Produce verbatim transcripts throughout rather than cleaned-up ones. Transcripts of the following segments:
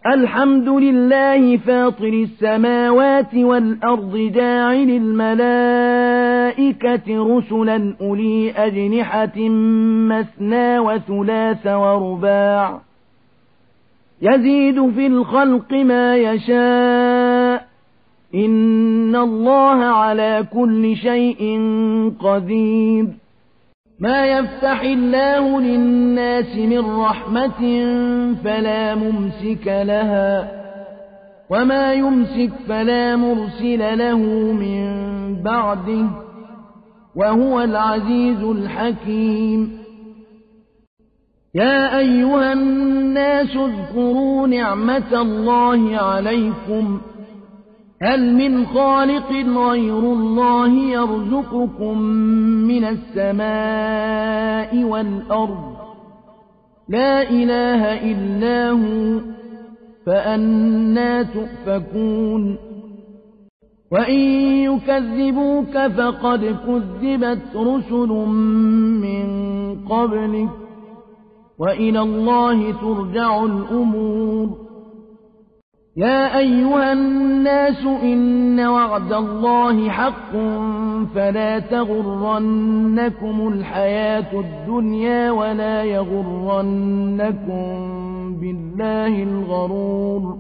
الحمد لله فاطر السماوات والأرض جاعل الملائكة رسلا أولي أجنحة مثنى وثلاث ورباع يزيد في الخلق ما يشاء إن الله على كل شيء قدير. ما يفتح الله للناس من رحمة فلا ممسك لها وما يمسك فلا مرسل له من بعده وهو العزيز الحكيم. يا أيها الناس اذكروا نعمة الله عليكم هل من خالق غير الله يرزقكم من السماء والأرض لا إله إلا هو فأنى تؤفكون. وإن يكذبوك فقد كذبت رسل من قبلك وإلى الله ترجع الأمور. يا أيها الناس إن وعد الله حق فلا تغرنكم الحياة الدنيا ولا يغرنكم بالله الغرور.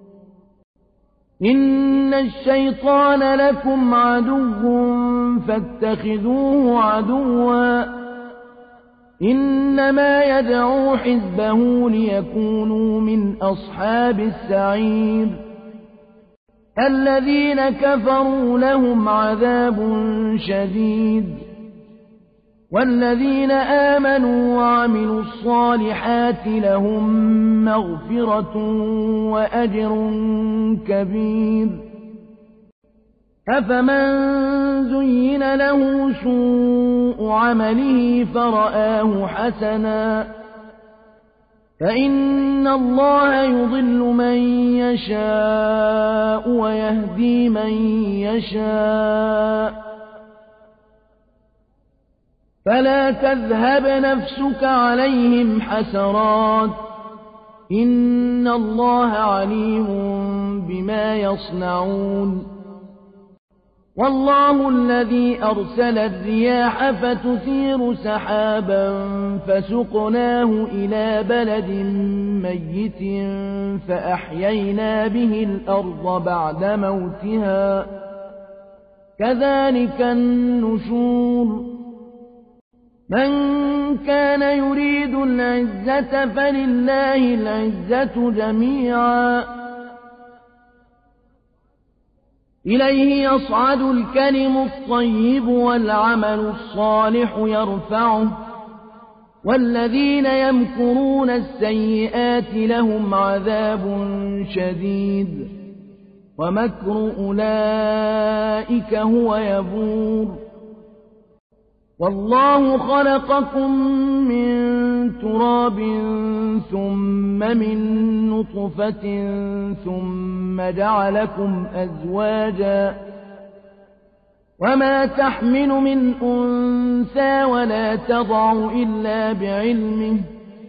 إن الشيطان لكم عدو فاتخذوه عدوا إنما يدعو حزبه ليكونوا من أصحاب السعير. الذين كفروا لهم عذاب شديد والذين آمنوا وعملوا الصالحات لهم مغفرة وأجر كبير. أفمن زين له سوء عمله فرآه حسنا فإن الله يضل من يشاء ويهدي من يشاء فلا تذهب نفسك عليهم حسرات إن الله عليم بما يصنعون. والله الذي أرسل الرياح فتثير سحابا فسقناه إلى بلد ميت فأحيينا به الأرض بعد موتها كذلك النشور. من كان يريد العزة فلله العزة جميعا إليه يصعد الكلم الطيب والعمل الصالح يرفعه والذين يمكرون السيئات لهم عذاب شديد ومكر أولئك هو يبور. والله خلقكم من تراب ثم من نطفة ثم جعلكم أزواجا وما تحمل من أنثى ولا تضع إلا بعلمه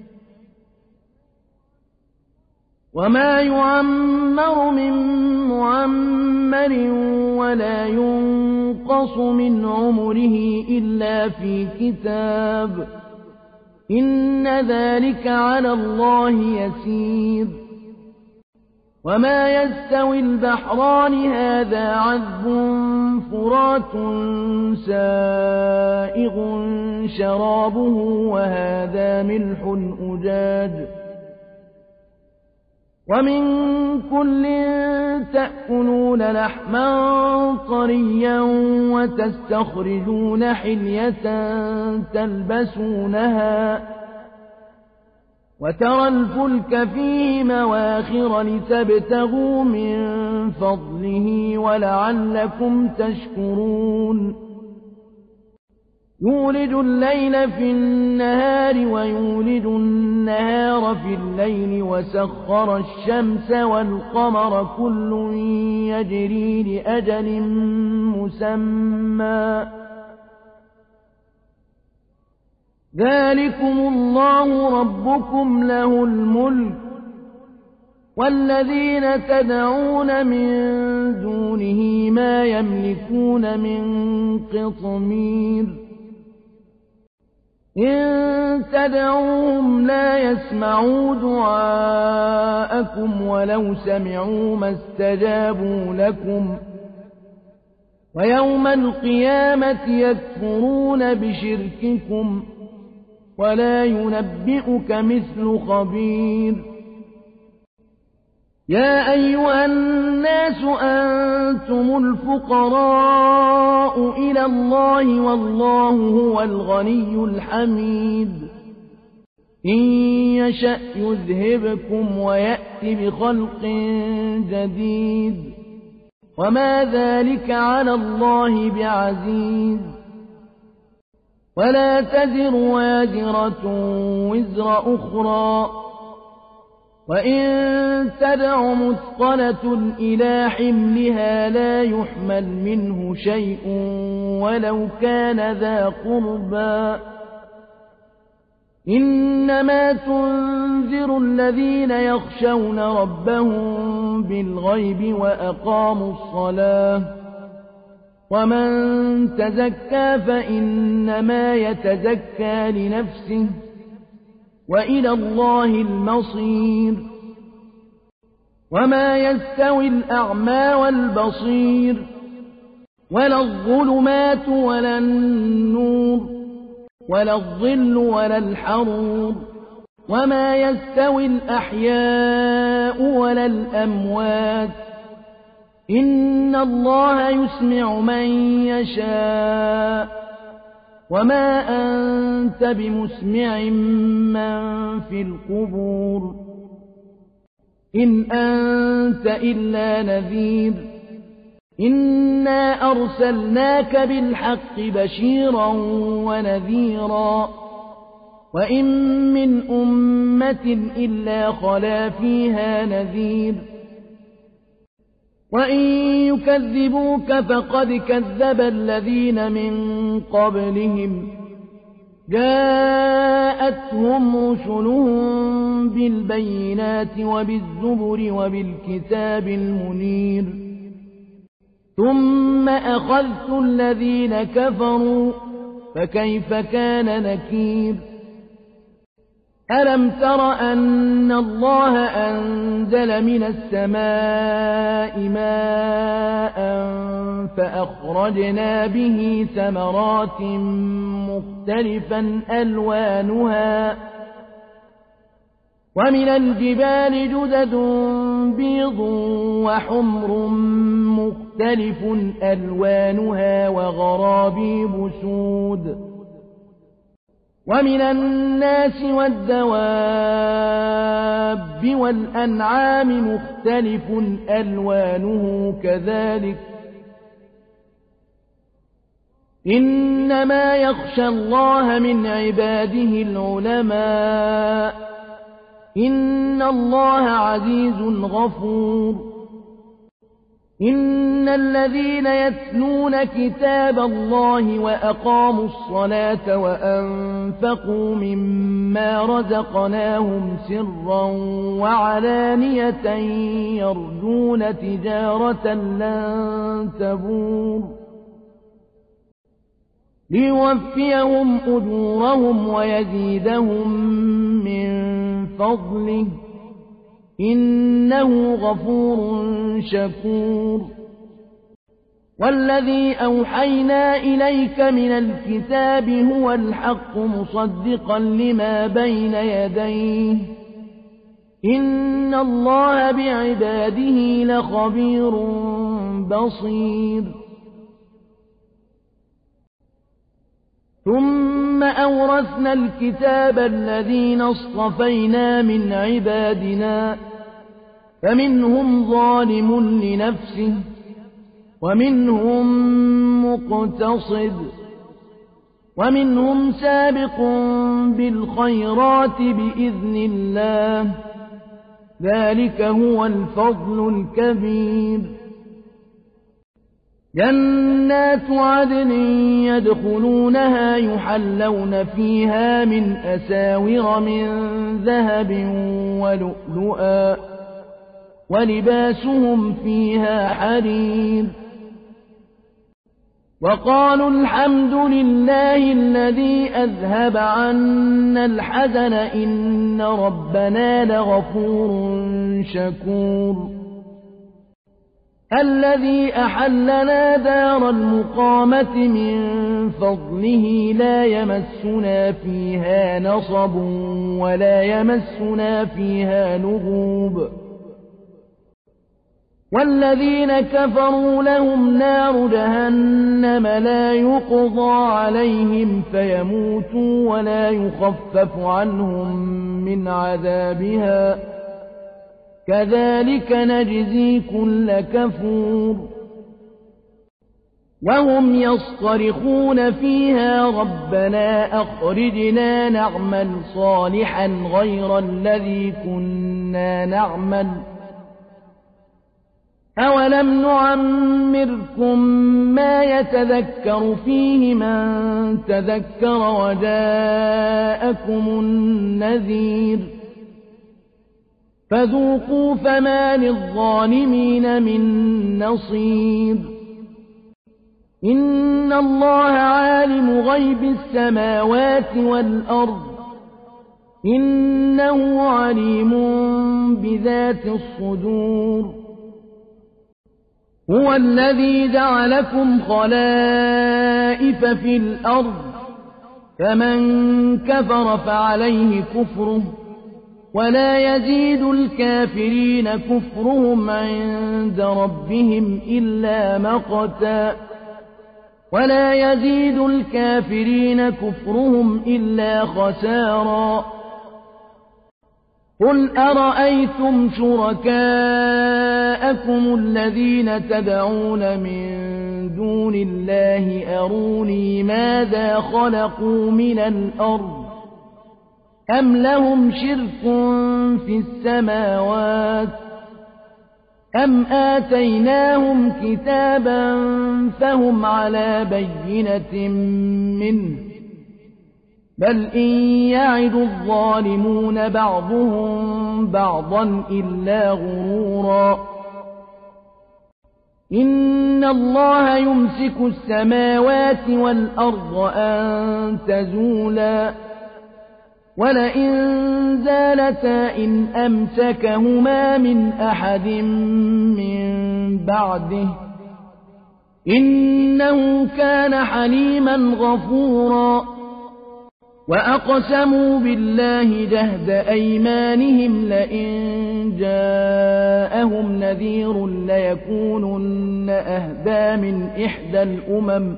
وما يعمر من معمر ولا ينقص من عمره إلا في كتاب إن ذلك على الله يسير. وما يستوي البحران هذا عذب فرات سائغ شرابه وهذا ملح أجاج ومن كل تأكلون لحما طريا وتستخرجون حلية تلبسونها وترى الفلك فيه مواخر لتبتغوا من فضله ولعلكم تشكرون. يولج الليل في النهار ويولج النهار في الليل وسخر الشمس والقمر كل يجري لأجل مسمى ذلكم الله ربكم له الملك والذين تدعون من دونه ما يملكون من قطمير إن تدعوهم لا يسمعوا دعاءكم ولو سمعوا ما استجابوا لكم ويوم القيامة يكفرون بشرككم ولا ينبئك مثل خبير يا أيها الناس أنتم الفقراء إلى الله والله هو الغني الحميد إن يشأ يذهبكم ويأت بخلق جديد وما ذلك على الله بعزيز ولا تزر وازرة وزر أخرى وإن تدع مثقلة إلى حملها لا يحمل منه شيء ولو كان ذا قربى إنما تنذر الذين يخشون ربهم بالغيب وأقاموا الصلاة ومن تزكى فإنما يتزكى لنفسه وإلى الله المصير وما يستوي الأعمى والبصير ولا الظلمات ولا النور ولا الظل ولا الحرور وما يستوي الأحياء ولا الأموات إن الله يسمع من يشاء وما أنت بمسمع من في القبور إن أنت إلا نذير إنا أرسلناك بالحق بشيرا ونذيرا وإن من أمة إلا خلا فيها نذير وإن يكذبوك فقد كذب الذين من قبلهم جاءتهم رسلهم بالبينات وبالزبر وبالكتاب المنير ثم أخذت الذين كفروا فكيف كان نكير ألم تر أن الله أنزل من السماء ماء فأخرجنا به ثمرات مختلفا ألوانها ومن الجبال جدد بيض وحمر مختلف ألوانها وغرابيب سود ومن الناس والدواب والأنعام مختلف ألوانه كذلك إنما يخشى الله من عباده العلماء إن الله عزيز غفور إن الذين يتلون كتاب الله وأقاموا الصلاة وأنفقوا مما رزقناهم سرا وعلانية يرجون تجارة لن تبور ليوفيهم أجورهم ويزيدهم من فضله إنه غفور شكور والذي أوحينا إليك من الكتاب هو الحق مصدقا لما بين يديه إن الله بعباده لخبير بصير ثم أورثنا الكتاب الذين اصطفينا من عبادنا فمنهم ظالم لنفسه ومنهم مقتصد ومنهم سابق بالخيرات بإذن الله ذلك هو الفضل الكبير جنات عدن يدخلونها يحلون فيها من أساور من ذهب ولؤلؤا ولباسهم فيها حرير. وقالوا الحمد لله الذي أذهب عنا الحزن إن ربنا لغفور شكور. الذي أحلنا دار المقامة من فضله لا يمسنا فيها نصب ولا يمسنا فيها لغوب. والذين كفروا لهم نار جهنم لا يقضى عليهم فيموتوا ولا يخفف عنهم من عذابها كذلك نجزي كل كفور. وهم يصطرخون فيها ربنا أخرجنا نعمل صالحا غير الذي كنا نعمل أولم نعمركم ما يتذكر فيه من تذكر وجاءكم النذير فذوقوا فما للظالمين من نصير. إن الله عالم غيب السماوات والأرض إنه عليم بذات الصدور. هو الذي جعلكم خلائف في الأرض فمن كفر فعليه كفره ولا يزيد الكافرين كفرهم عند ربهم إلا مقتا ولا يزيد الكافرين كفرهم إلا خسارا. قل أرأيتم شركاءكم الذين تدعون من دون الله أروني ماذا خلقوا من الأرض أم لهم شرك في السماوات أم آتيناهم كتابا فهم على بينة منه بل إن يعد الظالمون بعضهم بعضا إلا غرورا. إن الله يمسك السماوات والأرض أن تزولا ولئن زالتا إن أمسكهما من أحد من بعده إنه كان حليما غفورا. وأقسموا بالله جهد أيمانهم لئن جاءهم نذير ليكونن أهدى من إحدى الأمم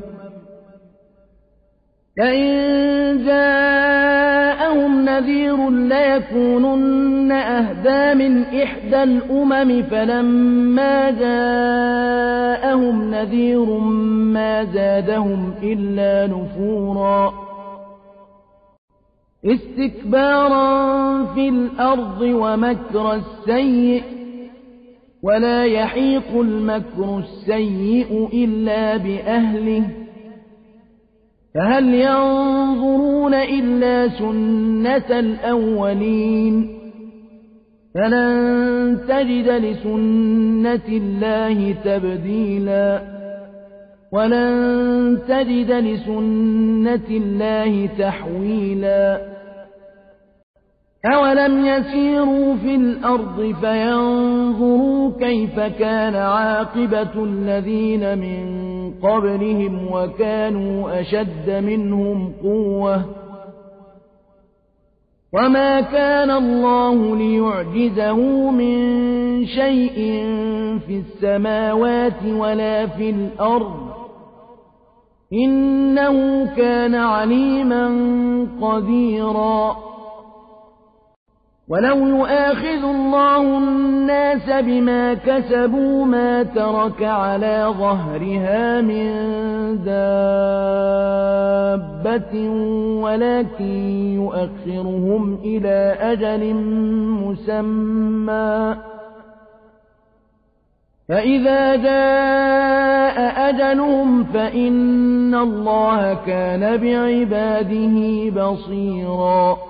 لئن جاءهم نذير ليكونن أهدى من إحدى الأمم فلما جاءهم نذير ما زادهم إلا نفورا استكبارا في الأرض ومكر السيء ولا يحيق المكر السيء إلا بأهله فهل ينظرون إلا سنة الأولين فلن تجد لسنة الله تبديلا ولن تجد لسنة الله تحويلا. أولم يسيروا في الأرض فينظروا كيف كان عاقبة الذين من قبلهم وكانوا أشد منهم قوة وما كان الله ليعجزه من شيء في السماوات ولا في الأرض إنه كان عليما قديرا. ولو يؤاخذ الله الناس بما كسبوا ما ترك على ظهرها من دابة ولكن يؤخرهم إلى أجل مسمى فإذا جاء أجلهم فإن الله كان بعباده بصيرا.